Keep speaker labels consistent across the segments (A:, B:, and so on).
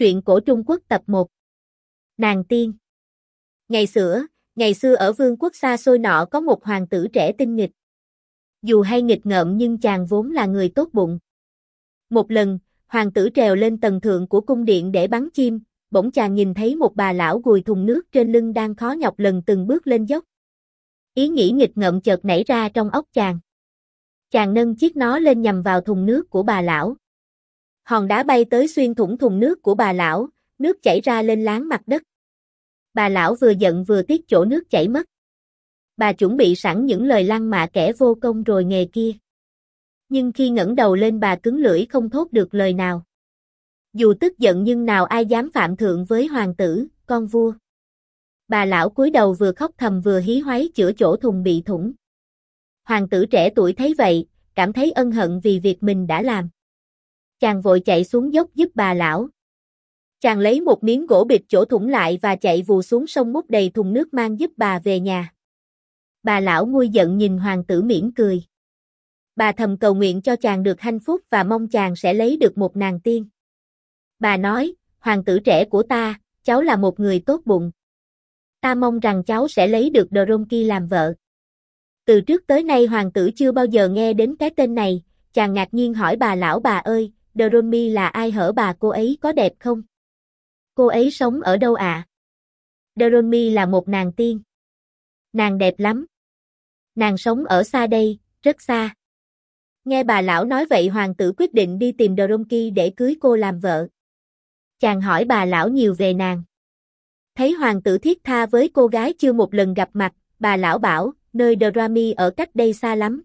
A: Truyện cổ Trung Quốc tập 1. Nàng tiên. Ngày xưa ở vương quốc xa xôi nọ có một hoàng tử trẻ tinh nghịch. Dù hay nghịch ngợm nhưng chàng vốn là người tốt bụng. Một lần, hoàng tử trèo lên tầng thượng của cung điện để bắn chim, bỗng chàng nhìn thấy một bà lão gùi thùng nước trên lưng đang khó nhọc lần từng bước lên dốc. Ý nghĩ nghịch ngợm chợt nảy ra trong óc chàng. Chàng nâng chiếc nó lên nhằm vào thùng nước của bà lão. Hòn đá bay tới xuyên thủng thùng nước của bà lão, nước chảy ra lên láng mặt đất. Bà lão vừa giận vừa tiếc chỗ nước chảy mất. Bà chuẩn bị sẵn những lời lăng mạ kẻ vô công rồi nghề kia. Nhưng khi ngẩng đầu lên bà cứng lưỡi không thốt được lời nào. Dù tức giận nhưng nào ai dám phạm thượng với hoàng tử, con vua. Bà lão cúi đầu vừa khóc thầm vừa hí hoáy chữa chỗ thùng bị thủng. Hoàng tử trẻ tuổi thấy vậy, cảm thấy ân hận vì việc mình đã làm. Chàng vội chạy xuống dốc giúp bà lão. Chàng lấy một miếng gỗ bịt chỗ thủng lại và chạy vù xuống sông múc đầy thùng nước mang giúp bà về nhà. Bà lão nguôi giận nhìn hoàng tử mỉm cười. Bà thầm cầu nguyện cho chàng được hạnh phúc và mong chàng sẽ lấy được một nàng tiên. Bà nói, hoàng tử trẻ của ta, cháu là một người tốt bụng. Ta mong rằng cháu sẽ lấy được Dronki làm vợ. Từ trước tới nay hoàng tử chưa bao giờ nghe đến cái tên này, chàng ngạc nhiên hỏi bà lão bà ơi, Dronmi là ai hở bà cô ấy có đẹp không? Cô ấy sống ở đâu ạ? Dronmi là một nàng tiên. Nàng đẹp lắm. Nàng sống ở xa đây, rất xa. Nghe bà lão nói vậy hoàng tử quyết định đi tìm Dronki để cưới cô làm vợ. Chàng hỏi bà lão nhiều về nàng. Thấy hoàng tử thiết tha với cô gái chưa một lần gặp mặt, bà lão bảo, nơi Dronmi ở cách đây xa lắm.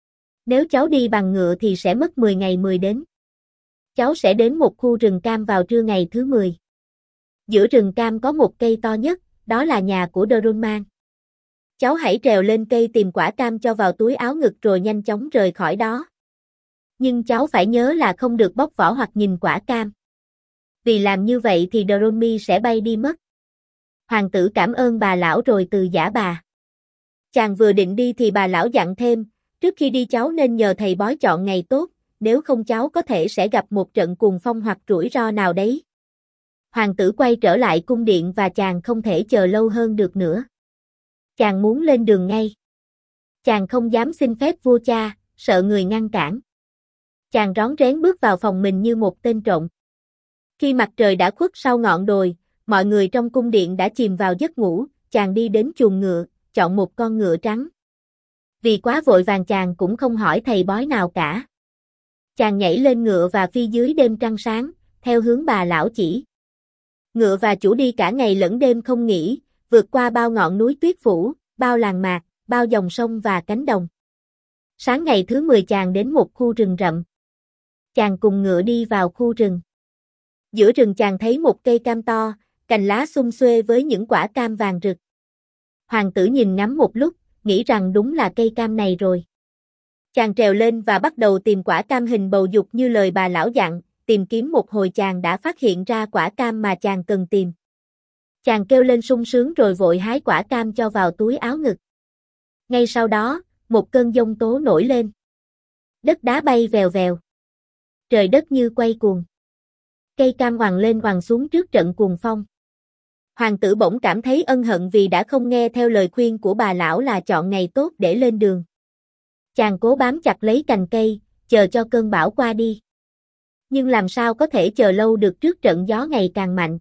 A: Nếu cháu đi bằng ngựa thì sẽ mất 10 ngày 10 đến. Cháu sẽ đến một khu rừng cam vào trưa ngày thứ 10. Giữa rừng cam có một cây to nhất, đó là nhà của Doronman. Cháu hãy trèo lên cây tìm quả cam cho vào túi áo ngực rồi nhanh chóng rời khỏi đó. Nhưng cháu phải nhớ là không được bóc vỏ hoặc nhìn quả cam. Vì làm như vậy thì Dronmi sẽ bay đi mất. Hoàng tử cảm ơn bà lão rồi từ giã bà. Chàng vừa định đi thì bà lão dặn thêm, trước khi đi cháu nên nhờ thầy bói chọn ngày tốt, nếu không cháu có thể sẽ gặp một trận cuồng phong hoặc rủi ro nào đấy. Hoàng tử quay trở lại cung điện và chàng không thể chờ lâu hơn được nữa. Chàng muốn lên đường ngay. Chàng không dám xin phép vua cha, sợ người ngăn cản. Chàng rón rén bước vào phòng mình như một tên trộm. Khi mặt trời đã khuất sau ngọn đồi, mọi người trong cung điện đã chìm vào giấc ngủ, chàng đi đến chuồng ngựa, chọn một con ngựa trắng. Vì quá vội vàng chàng cũng không hỏi thầy bói nào cả. Chàng nhảy lên ngựa và phi dưới đêm trăng sáng, theo hướng bà lão chỉ. Ngựa và chủ đi cả ngày lẫn đêm không nghỉ, vượt qua bao ngọn núi tuyết phủ, bao làng mạc, bao dòng sông và cánh đồng. Sáng ngày thứ 10 chàng đến một khu rừng rậm. Chàng cùng ngựa đi vào khu rừng. Giữa rừng chàng thấy một cây cam to, cành lá sum xuê với những quả cam vàng rực. Hoàng tử nhìn ngắm một lúc, nghĩ rằng đúng là cây cam này rồi. Chàng trèo lên và bắt đầu tìm quả cam hình bầu dục như lời bà lão dặn, tìm kiếm một hồi chàng đã phát hiện ra quả cam mà chàng cần tìm. Chàng kêu lên sung sướng rồi vội hái quả cam cho vào túi áo ngực. Ngay sau đó, một cơn giông tố nổi lên. Đất đá bay vèo vèo. Trời đất như quay cuồng. Cây cam oằn lên oằn xuống trước trận cuồng phong. Hoàng tử bỗng cảm thấy ân hận vì đã không nghe theo lời khuyên của bà lão là chọn ngày tốt để lên đường. Chàng cố bám chặt lấy cành cây, chờ cho cơn bão qua đi. Nhưng làm sao có thể chờ lâu được trước trận gió ngày càng mạnh.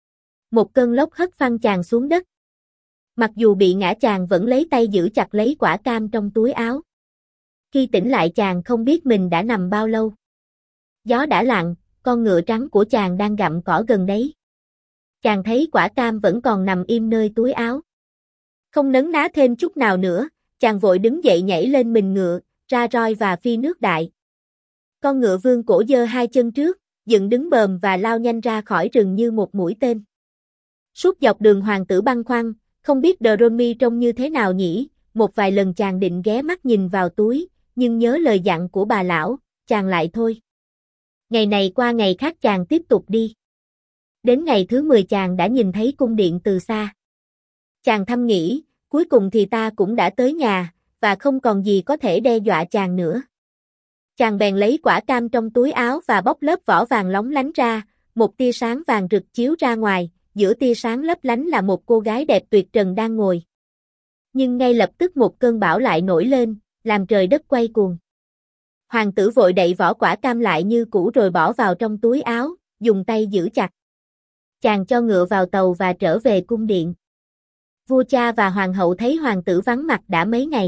A: Một cơn lốc hất phăng chàng xuống đất. Mặc dù bị ngã chàng vẫn lấy tay giữ chặt lấy quả cam trong túi áo. Khi tỉnh lại chàng không biết mình đã nằm bao lâu. Gió đã lặng, con ngựa trắng của chàng đang gặm cỏ gần đấy. Chàng thấy quả cam vẫn còn nằm im nơi túi áo. Không nấn ná thêm chút nào nữa, chàng vội đứng dậy nhảy lên mình ngựa, ra roi và phi nước đại. Con ngựa vương cổ giơ hai chân trước, dựng đứng bờm và lao nhanh ra khỏi rừng như một mũi tên. Suốt dọc đường hoàng tử băn khoăn, không biết Dronmi trông như thế nào nhỉ, một vài lần chàng định ghé mắt nhìn vào túi, nhưng nhớ lời dặn của bà lão, chàng lại thôi. Ngày này qua ngày khác chàng tiếp tục đi. Đến ngày thứ 10 chàng đã nhìn thấy cung điện từ xa. Chàng thầm nghĩ, cuối cùng thì ta cũng đã tới nhà, và không còn gì có thể đe dọa chàng nữa. Chàng bèn lấy quả cam trong túi áo và bóc lớp vỏ vàng lóng lánh ra, một tia sáng vàng rực chiếu ra ngoài, giữa tia sáng lấp lánh là một cô gái đẹp tuyệt trần đang ngồi. Nhưng ngay lập tức một cơn bão lại nổi lên, làm trời đất quay cuồng. Hoàng tử vội đậy vỏ quả cam lại như cũ rồi bỏ vào trong túi áo, dùng tay giữ chặt. Chàng cho ngựa vào tàu và trở về cung điện. Vua cha và hoàng hậu thấy hoàng tử vắng mặt đã mấy ngày.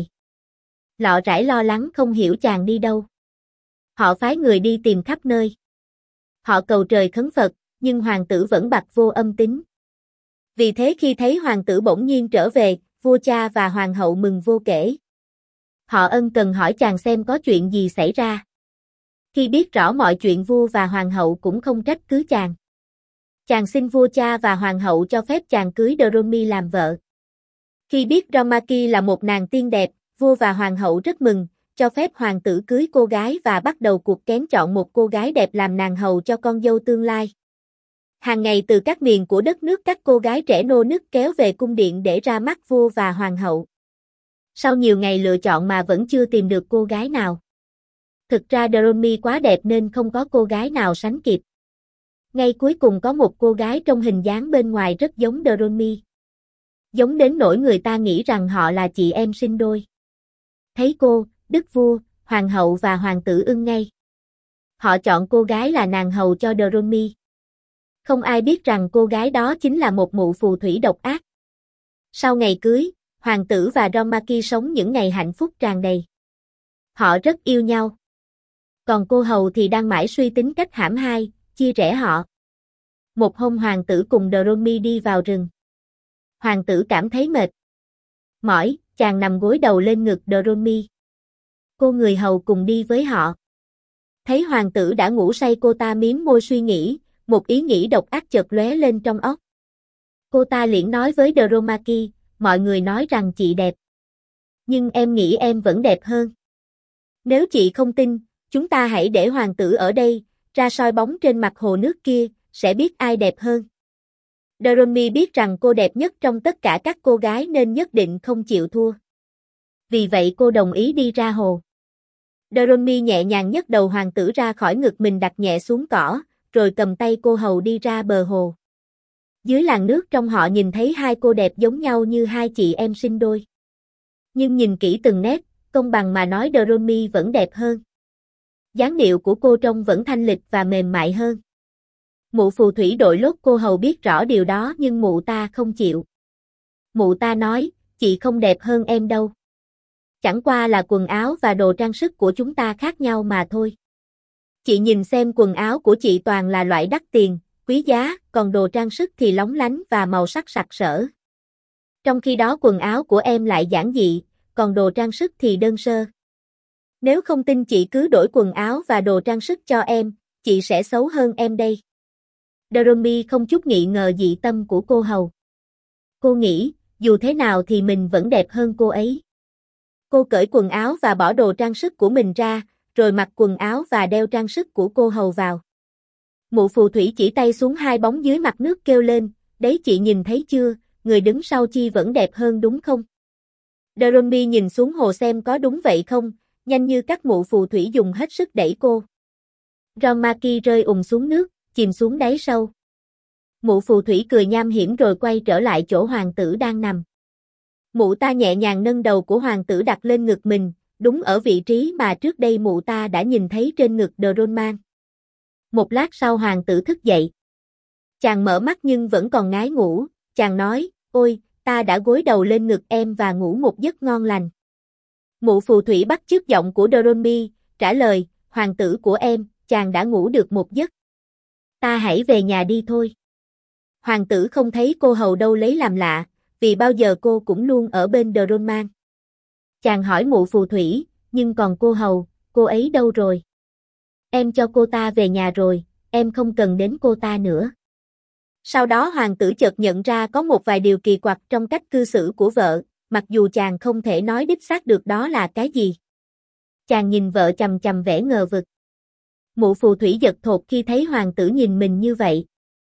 A: Lọ rải lo lắng không hiểu chàng đi đâu. Họ phái người đi tìm khắp nơi. Họ cầu trời khấn Phật, nhưng hoàng tử vẫn bặt vô âm tín. Vì thế khi thấy hoàng tử bỗng nhiên trở về, vua cha và hoàng hậu mừng vô kể. Họ ân cần hỏi chàng xem có chuyện gì xảy ra. Khi biết rõ mọi chuyện vua và hoàng hậu cũng không trách cứ chàng. Chàng xin vua cha và hoàng hậu cho phép chàng cưới Doromi làm vợ. Khi biết Romaki là một nàng tiên đẹp, vua và hoàng hậu rất mừng, cho phép hoàng tử cưới cô gái và bắt đầu cuộc kén chọn một cô gái đẹp làm nàng hầu cho con dâu tương lai. Hàng ngày từ các miền của đất nước các cô gái trẻ nô nức kéo về cung điện để ra mắt vua và hoàng hậu. Sau nhiều ngày lựa chọn mà vẫn chưa tìm được cô gái nào. Thực ra Doromi quá đẹp nên không có cô gái nào sánh kịp. Ngay cuối cùng có một cô gái trong hình dáng bên ngoài rất giống Doromi. Giống đến nỗi người ta nghĩ rằng họ là chị em sinh đôi. Thấy cô, đức vua, hoàng hậu và hoàng tử ưng ngay. Họ chọn cô gái là nàng hầu cho Doromi. Không ai biết rằng cô gái đó chính là một mụ phù thủy độc ác. Sau ngày cưới, hoàng tử và Romaki sống những ngày hạnh phúc tràn đầy. Họ rất yêu nhau. Còn cô hầu thì đang mãi suy tính cách hãm hai, chia rẽ họ. Một hôm hoàng tử cùng Doromi đi vào rừng. Hoàng tử cảm thấy mệt mỏi, chàng nằm gối đầu lên ngực Doromi. Cô người hầu cùng đi với họ. Thấy hoàng tử đã ngủ say cô ta mím môi suy nghĩ, một ý nghĩ độc ác chợt lóe lên trong óc. Cô ta liền nói với Doromaki, mọi người nói rằng chị đẹp. Nhưng em nghĩ em vẫn đẹp hơn. Nếu chị không tin, chúng ta hãy để hoàng tử ở đây, ra soi bóng trên mặt hồ nước kia, sẽ biết ai đẹp hơn. Doromi biết rằng cô đẹp nhất trong tất cả các cô gái nên nhất định không chịu thua. Vì vậy cô đồng ý đi ra hồ. Doromi nhẹ nhàng nhấc đầu hoàng tử ra khỏi ngực mình đặt nhẹ xuống cỏ, rồi cầm tay cô hầu đi ra bờ hồ. Dưới làn nước trong họ nhìn thấy hai cô đẹp giống nhau như hai chị em sinh đôi. Nhưng nhìn kỹ từng nét, công bằng mà nói Doromi vẫn đẹp hơn. Dáng điệu của cô trông vẫn thanh lịch và mềm mại hơn. Mụ phù thủy đội lốt cô hầu biết rõ điều đó nhưng mụ ta không chịu. Mụ ta nói, chị không đẹp hơn em đâu. Chẳng qua là quần áo và đồ trang sức của chúng ta khác nhau mà thôi. Chị nhìn xem quần áo của chị toàn là loại đắt tiền, quý giá, còn đồ trang sức thì lóng lánh và màu sắc sặc sỡ. Trong khi đó quần áo của em lại giản dị, còn đồ trang sức thì đơn sơ. Nếu không tin chị cứ đổi quần áo và đồ trang sức cho em, chị sẽ xấu hơn em đây. Doromi không chút nghi ngờ dị tâm của cô hầu. Cô nghĩ, dù thế nào thì mình vẫn đẹp hơn cô ấy. Cô cởi quần áo và bỏ đồ trang sức của mình ra, rồi mặc quần áo và đeo trang sức của cô hầu vào. Mụ phù thủy chỉ tay xuống hai bóng dưới mặt nước kêu lên, đấy chị nhìn thấy chưa, người đứng sau chi vẫn đẹp hơn đúng không? Doromi nhìn xuống hồ xem có đúng vậy không, nhanh như các mụ phù thủy dùng hết sức đẩy cô. Romaki rơi xuống nước, chìm xuống đáy sâu. Mụ phù thủy cười nham hiểm rồi quay trở lại chỗ hoàng tử đang nằm. Mụ ta nhẹ nhàng nâng đầu của hoàng tử đặt lên ngực mình, đúng ở vị trí mà trước đây mụ ta đã nhìn thấy trên ngực Doronman. Một lát sau hoàng tử thức dậy. Chàng mở mắt nhưng vẫn còn ngái ngủ, chàng nói, ôi, ta đã gối đầu lên ngực em và ngủ một giấc ngon lành. Mụ phù thủy bắt chước giọng của Doromi, trả lời, hoàng tử của em, chàng đã ngủ được một giấc. Ta hãy về nhà đi thôi. Hoàng tử không thấy cô hầu đâu lấy làm lạ, vì bao giờ cô cũng luôn ở bên Doronman. Chàng hỏi mụ phù thủy, nhưng còn cô hầu, cô ấy đâu rồi? Em cho cô ta về nhà rồi, em không cần đến cô ta nữa. Sau đó hoàng tử chợt nhận ra có một vài điều kỳ quặc trong cách cư xử của vợ, mặc dù chàng không thể nói đích xác được đó là cái gì. Chàng nhìn vợ chằm chằm vẻ ngờ vực. Mụ phù thủy giật thột khi thấy hoàng tử nhìn mình như vậy.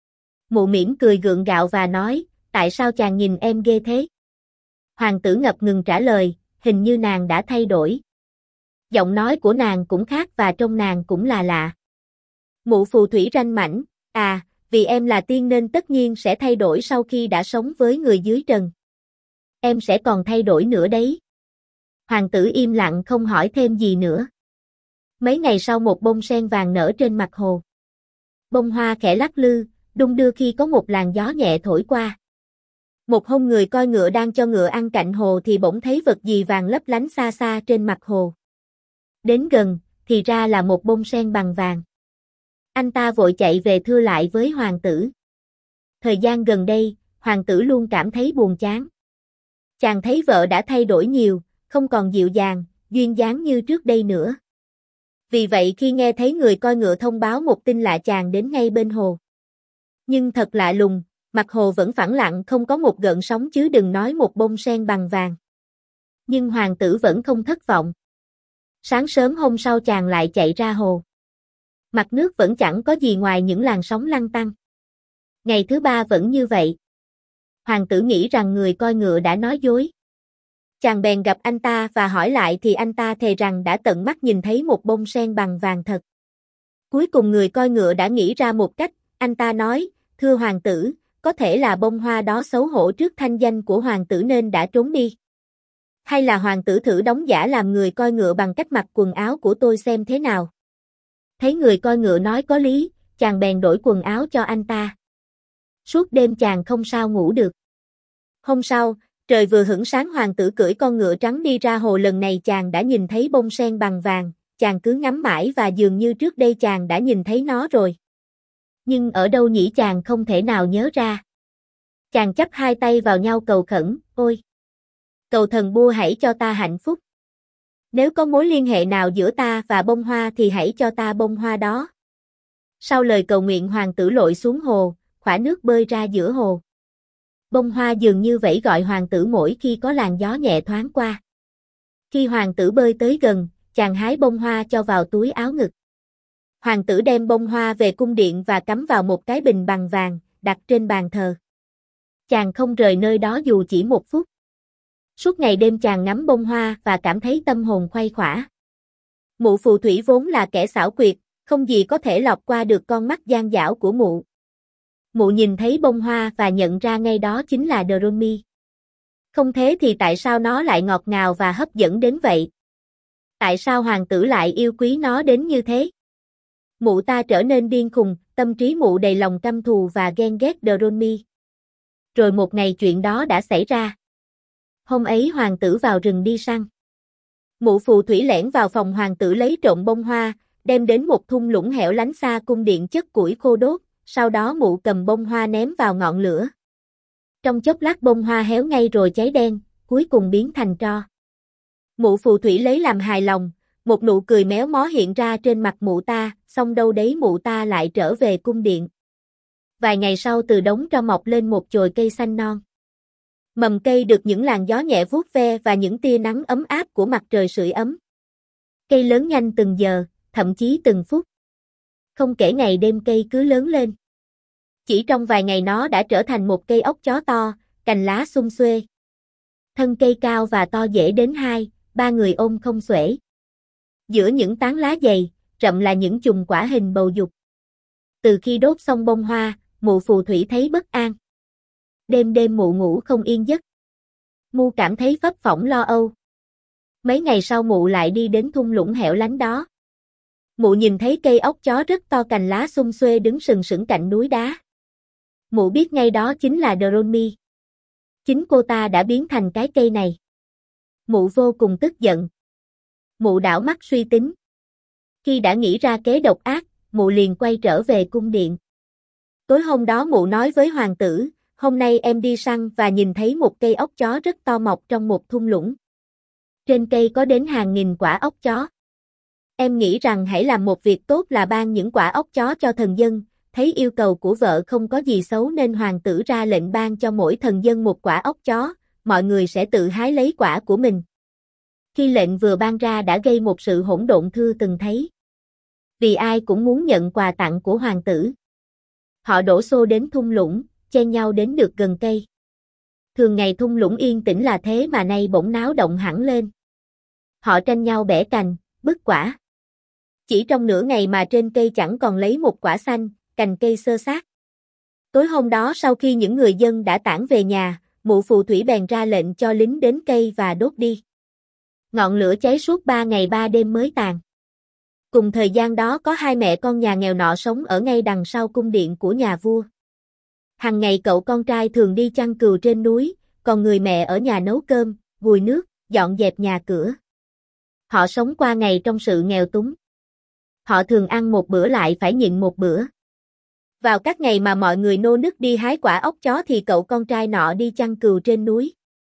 A: Mụ mỉm cười gượng gạo và nói, tại sao chàng nhìn em ghê thế? Hoàng tử ngập ngừng trả lời, hình như nàng đã thay đổi. Giọng nói của nàng cũng khác và trông nàng cũng là lạ. Mụ phù thủy ranh mãnh, à, vì em là tiên nên tất nhiên sẽ thay đổi sau khi đã sống với người dưới trần. Em sẽ còn thay đổi nữa đấy. Hoàng tử im lặng không hỏi thêm gì nữa. Mấy ngày sau một bông sen vàng nở trên mặt hồ. Bông hoa khẽ lắc lư, đung đưa khi có một làn gió nhẹ thổi qua. Một hôm người coi ngựa đang cho ngựa ăn cạnh hồ thì bỗng thấy vật gì vàng lấp lánh xa xa trên mặt hồ. Đến gần, thì ra là một bông sen bằng vàng. Anh ta vội chạy về thưa lại với hoàng tử. Thời gian gần đây, hoàng tử luôn cảm thấy buồn chán. Chàng thấy vợ đã thay đổi nhiều, không còn dịu dàng, duyên dáng như trước đây nữa. Vì vậy khi nghe thấy người coi ngựa thông báo một tin lạ chàng đến ngay bên hồ. Nhưng thật lạ lùng, mặt hồ vẫn phẳng lặng không có một gợn sóng chứ đừng nói một bông sen bằng vàng. Nhưng hoàng tử vẫn không thất vọng. Sáng sớm hôm sau chàng lại chạy ra hồ. Mặt nước vẫn chẳng có gì ngoài những làn sóng lăn tăn. Ngày thứ ba vẫn như vậy. Hoàng tử nghĩ rằng người coi ngựa đã nói dối. Chàng bèn gặp anh ta và hỏi lại thì anh ta thề rằng đã tận mắt nhìn thấy một bông sen bằng vàng thật. Cuối cùng người coi ngựa đã nghĩ ra một cách, anh ta nói, thưa hoàng tử, có thể là bông hoa đó xấu hổ trước thanh danh của hoàng tử nên đã trốn đi. Hay là hoàng tử thử đóng giả làm người coi ngựa bằng cách mặc quần áo của tôi xem thế nào. Thấy người coi ngựa nói có lý, chàng bèn đổi quần áo cho anh ta. Suốt đêm chàng không sao ngủ được. Hôm sau, trời vừa hửng sáng hoàng tử cưỡi con ngựa trắng đi ra hồ lần này chàng đã nhìn thấy bông sen bằng vàng, chàng cứ ngắm mãi và dường như trước đây chàng đã nhìn thấy nó rồi. Nhưng ở đâu nhỉ chàng không thể nào nhớ ra. Chàng chắp hai tay vào nhau cầu khẩn, ôi! Cầu thần Bua hãy cho ta hạnh phúc. Nếu có mối liên hệ nào giữa ta và bông hoa thì hãy cho ta bông hoa đó. Sau lời cầu nguyện hoàng tử lội xuống hồ, khỏa nước bơi ra giữa hồ. Bông hoa dường như vẫy gọi hoàng tử mỗi khi có làn gió nhẹ thoáng qua. Khi hoàng tử bơi tới gần, chàng hái bông hoa cho vào túi áo ngực. Hoàng tử đem bông hoa về cung điện và cắm vào một cái bình bằng vàng, đặt trên bàn thờ. Chàng không rời nơi đó dù chỉ một phút. Suốt ngày đêm chàng ngắm bông hoa và cảm thấy tâm hồn khuây khỏa. Mụ phù thủy vốn là kẻ xảo quyệt, không gì có thể lọt qua được con mắt gian dảo của mụ. Mụ nhìn thấy bông hoa và nhận ra ngay đó chính là Dromi. Không thế thì tại sao nó lại ngọt ngào và hấp dẫn đến vậy? Tại sao hoàng tử lại yêu quý nó đến như thế? Mụ ta trở nên điên khùng, tâm trí mụ đầy lòng căm thù và ghen ghét Dromi. Rồi một ngày chuyện đó đã xảy ra. Hôm ấy hoàng tử vào rừng đi săn. Mụ phù thủy lẻn vào phòng hoàng tử lấy trộm bông hoa, đem đến một thung lũng hẻo lánh xa cung điện chất củi khô đốt, sau đó mụ cầm bông hoa ném vào ngọn lửa. Trong chốc lát bông hoa héo ngay rồi cháy đen, cuối cùng biến thành tro. Mụ phù thủy lấy làm hài lòng, một nụ cười méo mó hiện ra trên mặt mụ ta, xong đâu đấy mụ ta lại trở về cung điện. Vài ngày sau từ đống tro mọc lên một chồi cây xanh non. Mầm cây được những làn gió nhẹ vuốt ve và những tia nắng ấm áp của mặt trời sưởi ấm. Cây lớn nhanh từng giờ, thậm chí từng phút. Không kể ngày đêm cây cứ lớn lên. Chỉ trong vài ngày nó đã trở thành một cây ốc chó to, cành lá sum xuê. Thân cây cao và to dễ đến 2-3 người ôm không xuể. Giữa những tán lá dày, rậm là những chùm quả hình bầu dục. Từ khi đốt xong bông hoa, mụ phù thủy thấy bất an. Đêm đêm mụ ngủ không yên giấc. Mụ cảm thấy phấp phỏng lo âu. Mấy ngày sau mụ lại đi đến thung lũng hẻo lánh đó. Mụ nhìn thấy cây ốc chó rất to cành lá sum xuê đứng sừng sững cạnh núi đá. Mụ biết ngay đó chính là Dromi. Chính cô ta đã biến thành cái cây này. Mụ vô cùng tức giận. Mụ đảo mắt suy tính. Khi đã nghĩ ra kế độc ác, mụ liền quay trở về cung điện. Tối hôm đó mụ nói với hoàng tử, hôm nay em đi săn và nhìn thấy một cây ốc chó rất to mọc trong một thung lũng. Trên cây có đến hàng nghìn quả ốc chó. Em nghĩ rằng hãy làm một việc tốt là ban những quả ốc chó cho thần dân, thấy yêu cầu của vợ không có gì xấu nên hoàng tử ra lệnh ban cho mỗi thần dân một quả ốc chó, mọi người sẽ tự hái lấy quả của mình. Khi lệnh vừa ban ra đã gây một sự hỗn độn chưa từng thấy. Vì ai cũng muốn nhận quà tặng của hoàng tử. Họ đổ xô đến thung lũng, chen nhau đến được gần cây. Thường ngày thung lũng yên tĩnh là thế mà nay bỗng náo động hẳn lên. Họ tranh nhau bẻ cành, bứt quả. Chỉ trong nửa ngày mà trên cây chẳng còn lấy một quả xanh, cành cây xơ xác. Tối hôm đó sau khi những người dân đã tản về nhà, mụ phù thủy bèn ra lệnh cho lính đến cây và đốt đi. Ngọn lửa cháy suốt 3 ngày 3 đêm mới tàn. Cùng thời gian đó có hai mẹ con nhà nghèo nọ sống ở ngay đằng sau cung điện của nhà vua. Hằng ngày cậu con trai thường đi chăn cừu trên núi, còn người mẹ ở nhà nấu cơm, gùi nước, dọn dẹp nhà cửa. Họ sống qua ngày trong sự nghèo túng. Họ thường ăn một bữa lại phải nhịn một bữa. Vào các ngày mà mọi người nô nức đi hái quả ốc chó thì cậu con trai nọ đi chăn cừu trên núi.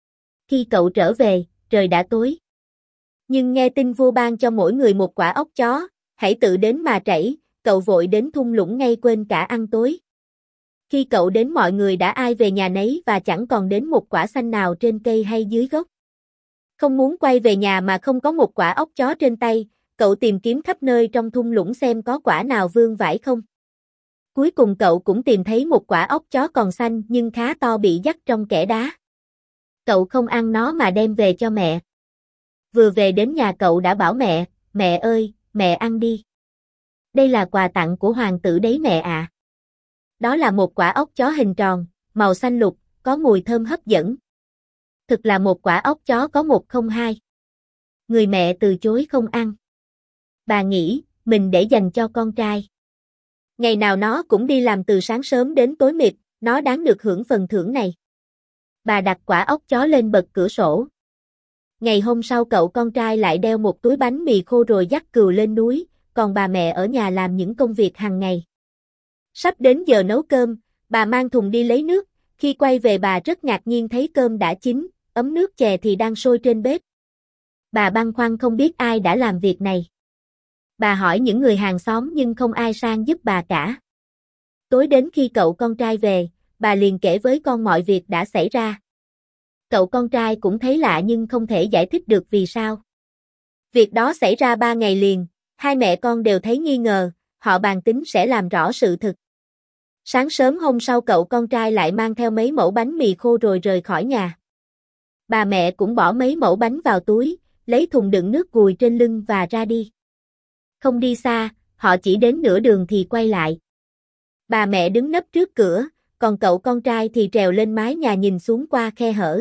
A: Khi cậu trở về, trời đã tối. Nhưng nghe tin vua ban cho mỗi người một quả ốc chó, hãy tự đến mà trảy, cậu vội đến thung lũng ngay quên cả ăn tối. Khi cậu đến mọi người đã ai về nhà nấy và chẳng còn đến một quả xanh nào trên cây hay dưới gốc. Không muốn quay về nhà mà không có một quả ốc chó trên tay, cậu tìm kiếm khắp nơi trong thung lũng xem có quả nào vương vãi không. Cuối cùng cậu cũng tìm thấy một quả ốc chó còn xanh nhưng khá to bị dắt trong kẽ đá. Cậu không ăn nó mà đem về cho mẹ. Vừa về đến nhà cậu đã bảo mẹ, mẹ ơi, mẹ ăn đi. Đây là quà tặng của hoàng tử đấy mẹ ạ. Đó là một quả ốc chó hình tròn, màu xanh lục, có mùi thơm hấp dẫn. Thực là một quả ốc chó có 102. Người mẹ từ chối không ăn. Bà nghĩ, mình để dành cho con trai. Ngày nào nó cũng đi làm từ sáng sớm đến tối mịt, nó đáng được hưởng phần thưởng này. Bà đặt quả ốc chó lên bậc cửa sổ. Ngày hôm sau cậu con trai lại đeo một túi bánh mì khô rồi dắt cừu lên núi, còn bà mẹ ở nhà làm những công việc hàng ngày. Sắp đến giờ nấu cơm, bà mang thùng đi lấy nước, khi quay về bà rất ngạc nhiên thấy cơm đã chín, ấm nước chè thì đang sôi trên bếp. Bà băn khoăn không biết ai đã làm việc này. Bà hỏi những người hàng xóm nhưng không ai sang giúp bà cả. Tối đến khi cậu con trai về, bà liền kể với con mọi việc đã xảy ra. Cậu con trai cũng thấy lạ nhưng không thể giải thích được vì sao. Việc đó xảy ra 3 ngày liền, hai mẹ con đều thấy nghi ngờ, họ bàn tính sẽ làm rõ sự thực. Sáng sớm hôm sau cậu con trai lại mang theo mấy mẩu bánh mì khô rồi rời khỏi nhà. Bà mẹ cũng bỏ mấy mẩu bánh vào túi, lấy thùng đựng nước gùi trên lưng và ra đi. Không đi xa, họ chỉ đến nửa đường thì quay lại. Bà mẹ đứng nấp trước cửa, còn cậu con trai thì trèo lên mái nhà nhìn xuống qua khe hở.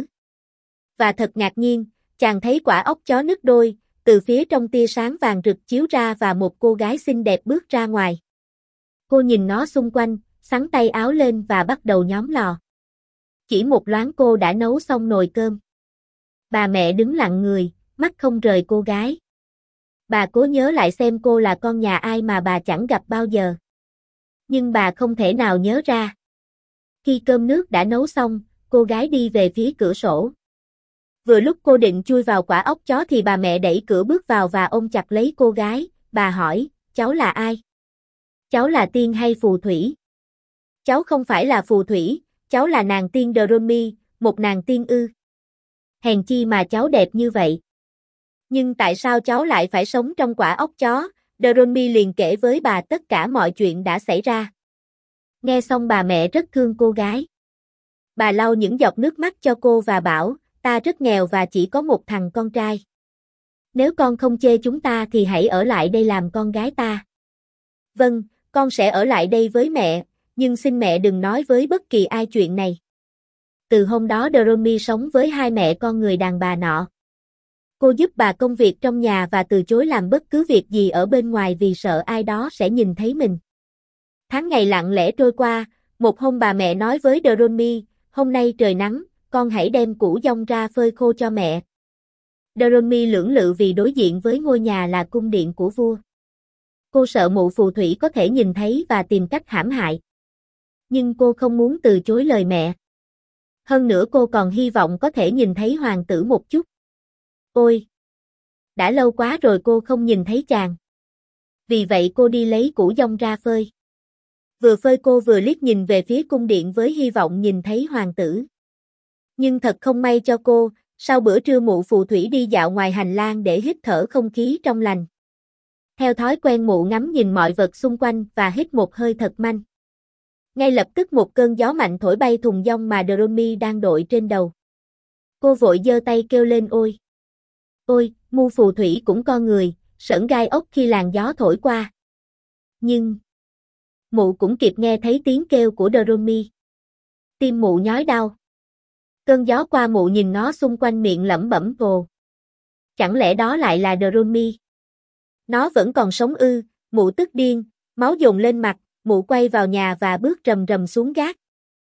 A: Và thật ngạc nhiên, chàng thấy quả ốc chó nứt đôi, từ phía trong tia sáng vàng rực chiếu ra và một cô gái xinh đẹp bước ra ngoài. Cô nhìn ngó xung quanh, xắn tay áo lên và bắt đầu nhóm lò. Chỉ một loáng cô đã nấu xong nồi cơm. Bà mẹ đứng lặng người, mắt không rời cô gái. Bà cố nhớ lại xem cô là con nhà ai mà bà chẳng gặp bao giờ. Nhưng bà không thể nào nhớ ra. Khi cơm nước đã nấu xong, cô gái đi về phía cửa sổ. Vừa lúc cô định chui vào quả ốc chó thì bà mẹ đẩy cửa bước vào và ôm chặt lấy cô gái. Bà hỏi, cháu là ai? Cháu là tiên hay phù thủy? Cháu không phải là phù thủy, cháu là nàng tiên Dromi, một nàng tiên ư. Hèn chi mà cháu đẹp như vậy. Nhưng tại sao cháu lại phải sống trong quả ốc chó? Dromi liền kể với bà tất cả mọi chuyện đã xảy ra. Nghe xong bà mẹ rất thương cô gái. Bà lau những giọt nước mắt cho cô và bảo, ta rất nghèo và chỉ có một thằng con trai. Nếu con không chê chúng ta thì hãy ở lại đây làm con gái ta. Vâng, con sẽ ở lại đây với mẹ, nhưng xin mẹ đừng nói với bất kỳ ai chuyện này. Từ hôm đó Dromi sống với hai mẹ con người đàn bà nọ. Cô giúp bà công việc trong nhà và từ chối làm bất cứ việc gì ở bên ngoài vì sợ ai đó sẽ nhìn thấy mình. Tháng ngày lặng lẽ trôi qua, một hôm bà mẹ nói với Dromi, hôm nay trời nắng, con hãy đem củ dong ra phơi khô cho mẹ. Dromi lưỡng lự vì đối diện với ngôi nhà là cung điện của vua. Cô sợ mụ phù thủy có thể nhìn thấy và tìm cách hãm hại. Nhưng cô không muốn từ chối lời mẹ. Hơn nữa cô còn hy vọng có thể nhìn thấy hoàng tử một chút. Ôi! Đã lâu quá rồi cô không nhìn thấy chàng. Vì vậy cô đi lấy củ dong ra phơi. Vừa phơi cô vừa liếc nhìn về phía cung điện với hy vọng nhìn thấy hoàng tử. Nhưng thật không may cho cô, sau bữa trưa mụ phù thủy đi dạo ngoài hành lang để hít thở không khí trong lành. Theo thói quen mụ ngắm nhìn mọi vật xung quanh và hít một hơi thật mạnh. Ngay lập tức một cơn gió mạnh thổi bay thùng dong mà Dromi đang đội trên đầu. Cô vội giơ tay kêu lên ôi! Ôi, mụ phù thủy cũng con người, sởn gai ốc khi làn gió thổi qua. Nhưng Mụ cũng kịp nghe thấy tiếng kêu của Doremi. Tim mụ nhói đau. Cơn gió qua mụ nhìn ngó xung quanh miệng lẩm bẩm vồ. Chẳng lẽ đó lại là Doremi? Nó vẫn còn sống ư? Mụ tức điên, máu dồn lên mặt, mụ quay vào nhà và bước rầm rầm xuống gác.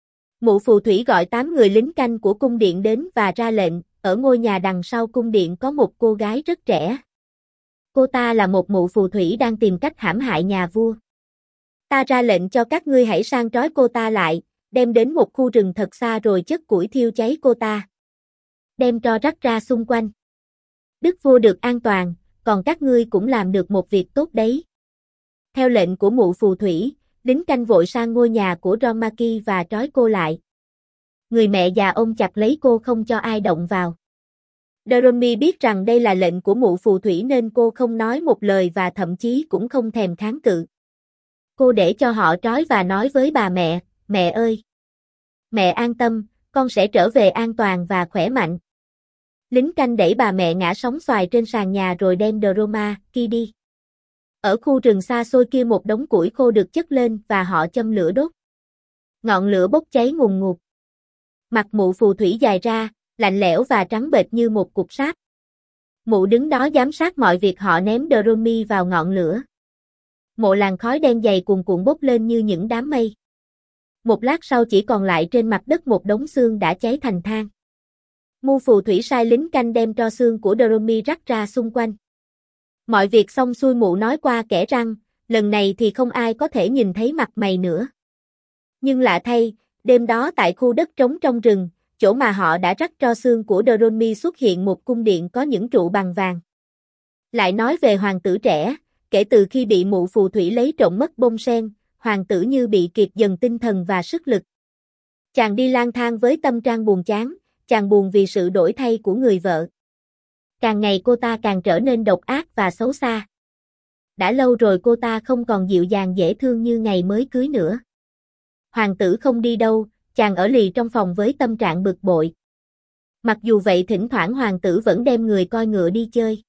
A: Mụ phù thủy gọi 8 người lính canh của cung điện đến và ra lệnh, ở ngôi nhà đằng sau cung điện có một cô gái rất trẻ. Cô ta là một mụ phù thủy đang tìm cách hãm hại nhà vua. Ta ra lệnh cho các ngươi hãy sang trói cô ta lại, đem đến một khu rừng thật xa rồi chất củi thiêu cháy cô ta. Đem tro rắc ra xung quanh. Đức vua được an toàn, còn các ngươi cũng làm được một việc tốt đấy. Theo lệnh của mụ phù thủy, lính canh vội sang ngôi nhà của Romaki và trói cô lại. Người mẹ già ôm chặt lấy cô không cho ai động vào. Doremi biết rằng đây là lệnh của mụ phù thủy nên cô không nói một lời và thậm chí cũng không thèm kháng cự. Cô để cho họ trói và nói với bà mẹ, mẹ ơi! Mẹ an tâm, con sẽ trở về an toàn và khỏe mạnh. Lính canh đẩy bà mẹ ngã sóng xoài trên sàn nhà rồi đem Doromaki đi. Ở khu rừng xa xôi kia một đống củi khô được chất lên và họ châm lửa đốt. Ngọn lửa bốc cháy ngùn ngụt. Mặt mụ phù thủy dài ra, lạnh lẽo và trắng bệch như một cục sáp. Mụ đứng đó giám sát mọi việc họ ném Doremi vào ngọn lửa. Một làn khói đen dày cuồn cuộn bốc lên như những đám mây. Một lát sau chỉ còn lại trên mặt đất một đống xương đã cháy thành than. Mụ phù thủy sai lính canh đem tro xương của Doremi rắc ra xung quanh. Mọi việc xong xuôi mụ nói qua kẽ răng, lần này thì không ai có thể nhìn thấy mặt mày nữa. Nhưng lạ thay, đêm đó tại khu đất trống trong rừng, chỗ mà họ đã rắc tro xương của Doremi xuất hiện một cung điện có những trụ bằng vàng. Lại nói về hoàng tử trẻ, kể từ khi bị mụ phù thủy lấy trộm mất bông sen, hoàng tử như bị kiệt dần tinh thần và sức lực. Chàng đi lang thang với tâm trạng buồn chán, chàng buồn vì sự đổi thay của người vợ. Càng ngày cô ta càng trở nên độc ác và xấu xa. Đã lâu rồi cô ta không còn dịu dàng dễ thương như ngày mới cưới nữa. Hoàng tử không đi đâu, chàng ở lì trong phòng với tâm trạng bực bội. Mặc dù vậy thỉnh thoảng hoàng tử vẫn đem người coi ngựa đi chơi.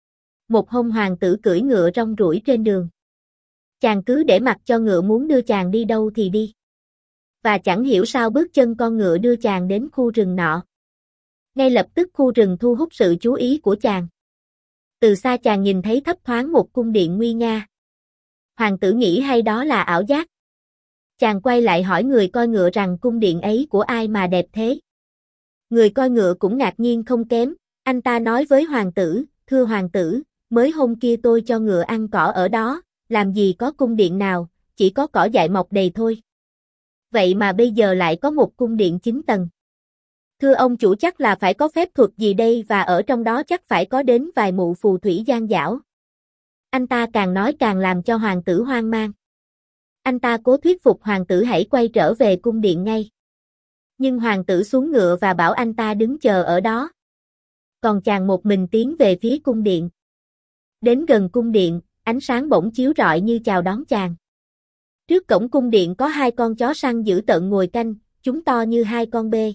A: Một hôm hoàng tử cưỡi ngựa rong ruổi trên đường. Chàng cứ để mặc cho ngựa muốn đưa chàng đi đâu thì đi. Và chẳng hiểu sao bước chân con ngựa đưa chàng đến khu rừng nọ. Ngay lập tức khu rừng thu hút sự chú ý của chàng. Từ xa chàng nhìn thấy thấp thoáng một cung điện nguy nga. Hoàng tử nghĩ hay đó là ảo giác. Chàng quay lại hỏi người coi ngựa rằng cung điện ấy của ai mà đẹp thế. Người coi ngựa cũng ngạc nhiên không kém, anh ta nói với hoàng tử, thưa hoàng tử, mới hôm kia tôi cho ngựa ăn cỏ ở đó, làm gì có cung điện nào, chỉ có cỏ dại mọc đầy thôi. Vậy mà bây giờ lại có một cung điện 9 tầng. Thưa ông chủ chắc là phải có phép thuật gì đây và ở trong đó chắc phải có đến vài mụ phù thủy gian dảo. Anh ta càng nói càng làm cho hoàng tử hoang mang. Anh ta cố thuyết phục hoàng tử hãy quay trở về cung điện ngay. Nhưng hoàng tử xuống ngựa và bảo anh ta đứng chờ ở đó. Còn chàng một mình tiến về phía cung điện. Đến gần cung điện, ánh sáng bỗng chiếu rọi như chào đón chàng. Trước cổng cung điện có 2 con chó săn dữ tợn ngồi canh, chúng to như 2 con bê.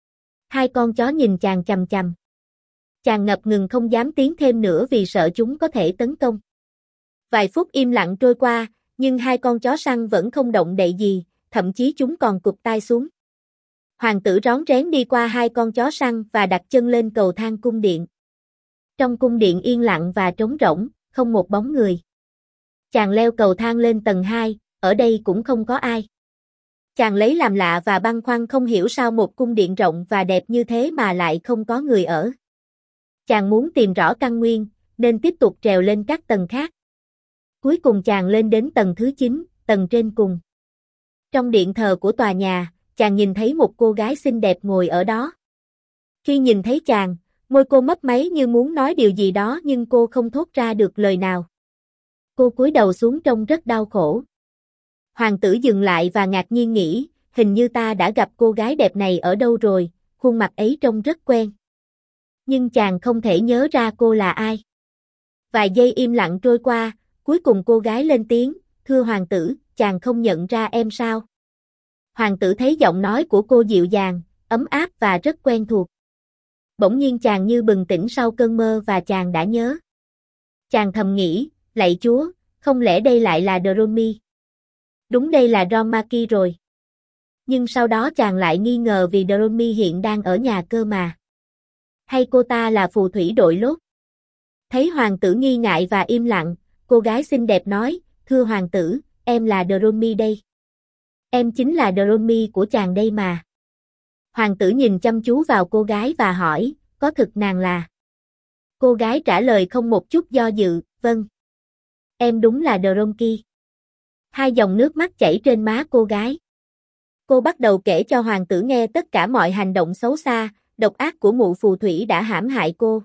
A: 2 con chó nhìn chàng chằm chằm. Chàng ngập ngừng không dám tiến thêm nữa vì sợ chúng có thể tấn công. Vài phút im lặng trôi qua, nhưng 2 con chó săn vẫn không động đậy gì, thậm chí chúng còn cụp tai xuống. Hoàng tử rón rén đi qua 2 con chó săn và đặt chân lên cầu thang cung điện. Trong cung điện yên lặng và trống rỗng, không một bóng người. Chàng leo cầu thang lên tầng 2, ở đây cũng không có ai. Chàng lấy làm lạ và băn khoăn không hiểu sao một cung điện rộng và đẹp như thế mà lại không có người ở. Chàng muốn tìm rõ căn nguyên, nên tiếp tục trèo lên các tầng khác. Cuối cùng chàng lên đến tầng thứ 9, tầng trên cùng. Trong điện thờ của tòa nhà, chàng nhìn thấy một cô gái xinh đẹp ngồi ở đó. Khi nhìn thấy chàng, môi cô mấp máy như muốn nói điều gì đó nhưng cô không thốt ra được lời nào. Cô cúi đầu xuống trông rất đau khổ. Hoàng tử dừng lại và ngạc nhiên nghĩ, hình như ta đã gặp cô gái đẹp này ở đâu rồi, khuôn mặt ấy trông rất quen. Nhưng chàng không thể nhớ ra cô là ai. Vài giây im lặng trôi qua, cuối cùng cô gái lên tiếng, thưa hoàng tử, chàng không nhận ra em sao? Hoàng tử thấy giọng nói của cô dịu dàng, ấm áp và rất quen thuộc. Bỗng nhiên chàng như bừng tỉnh sau cơn mơ và chàng đã nhớ. Chàng thầm nghĩ, lạy Chúa, không lẽ đây lại là Doremi? Đúng đây là Romaki rồi. Nhưng sau đó chàng lại nghi ngờ vì Doromi hiện đang ở nhà cơ mà. Hay cô ta là phù thủy đội lốt? Thấy hoàng tử nghi ngại và im lặng, cô gái xinh đẹp nói, thưa hoàng tử, em là Doromi đây. Em chính là Doromi của chàng đây mà. Hoàng tử nhìn chăm chú vào cô gái và hỏi, có thực nàng là? Cô gái trả lời không một chút do dự, vâng. Em đúng là Doromi. Hai dòng nước mắt chảy trên má cô gái. Cô bắt đầu kể cho hoàng tử nghe tất cả mọi hành động xấu xa, độc ác của mụ phù thủy đã hãm hại cô.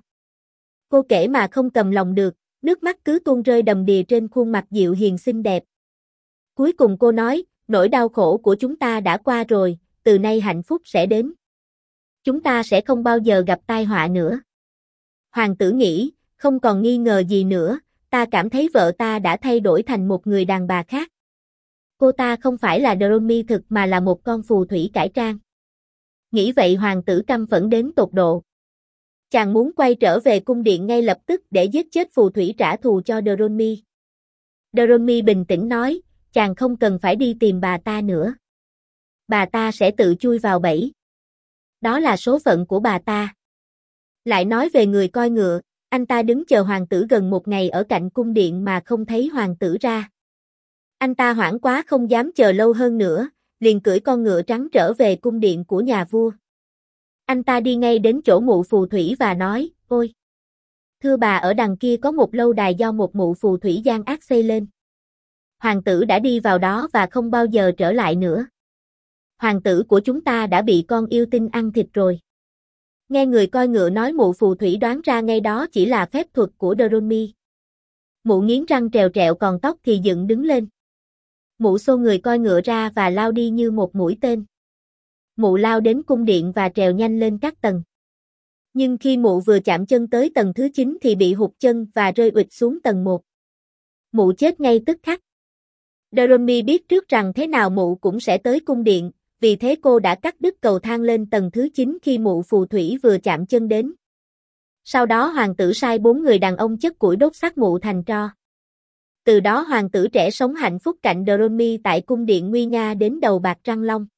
A: Cô kể mà không cầm lòng được, nước mắt cứ tuôn rơi đầm đìa trên khuôn mặt dịu hiền xinh đẹp. Cuối cùng cô nói, nỗi đau khổ của chúng ta đã qua rồi, từ nay hạnh phúc sẽ đến. Chúng ta sẽ không bao giờ gặp tai họa nữa. Hoàng tử nghĩ, không còn nghi ngờ gì nữa, ta cảm thấy vợ ta đã thay đổi thành một người đàn bà khác. Cô ta không phải là Doromi thực mà là một con phù thủy cải trang. Nghĩ vậy hoàng tử căm phẫn đến tột độ. Chàng muốn quay trở về cung điện ngay lập tức để giết chết phù thủy trả thù cho Doromi. Doromi bình tĩnh nói, chàng không cần phải đi tìm bà ta nữa. Bà ta sẽ tự chui vào bẫy. Đó là số phận của bà ta. Lại nói về người coi ngựa, anh ta đứng chờ hoàng tử gần một ngày ở cạnh cung điện mà không thấy hoàng tử ra. Anh ta hoảng quá không dám chờ lâu hơn nữa, liền cưỡi con ngựa trắng trở về cung điện của nhà vua. Anh ta đi ngay đến chỗ mụ phù thủy và nói, ôi! Thưa bà ở đằng kia có một lâu đài do một mụ phù thủy gian ác xây lên. Hoàng tử đã đi vào đó và không bao giờ trở lại nữa. Hoàng tử của chúng ta đã bị con yêu tinh ăn thịt rồi. Nghe người coi ngựa nói mụ phù thủy đoán ra ngay đó chỉ là phép thuật của Doromi. Mụ nghiến răng trèo trẹo còn tóc thì dựng đứng lên. Mụ xô người coi ngựa ra và lao đi như một mũi tên. Mụ lao đến cung điện và trèo nhanh lên các tầng. Nhưng khi mụ vừa chạm chân tới tầng thứ 9 thì bị hụt chân và rơi ụịch xuống tầng 1. Mụ chết ngay tức khắc. Doromi biết trước rằng thế nào mụ cũng sẽ tới cung điện, vì thế cô đã cắt đứt cầu thang lên tầng thứ 9 khi mụ phù thủy vừa chạm chân đến. Sau đó hoàng tử sai 4 người đàn ông chất củi đốt xác mụ thành tro. Từ đó hoàng tử trẻ sống hạnh phúc cạnh Doromi tại cung điện nguy nga đến đầu bạc răng long.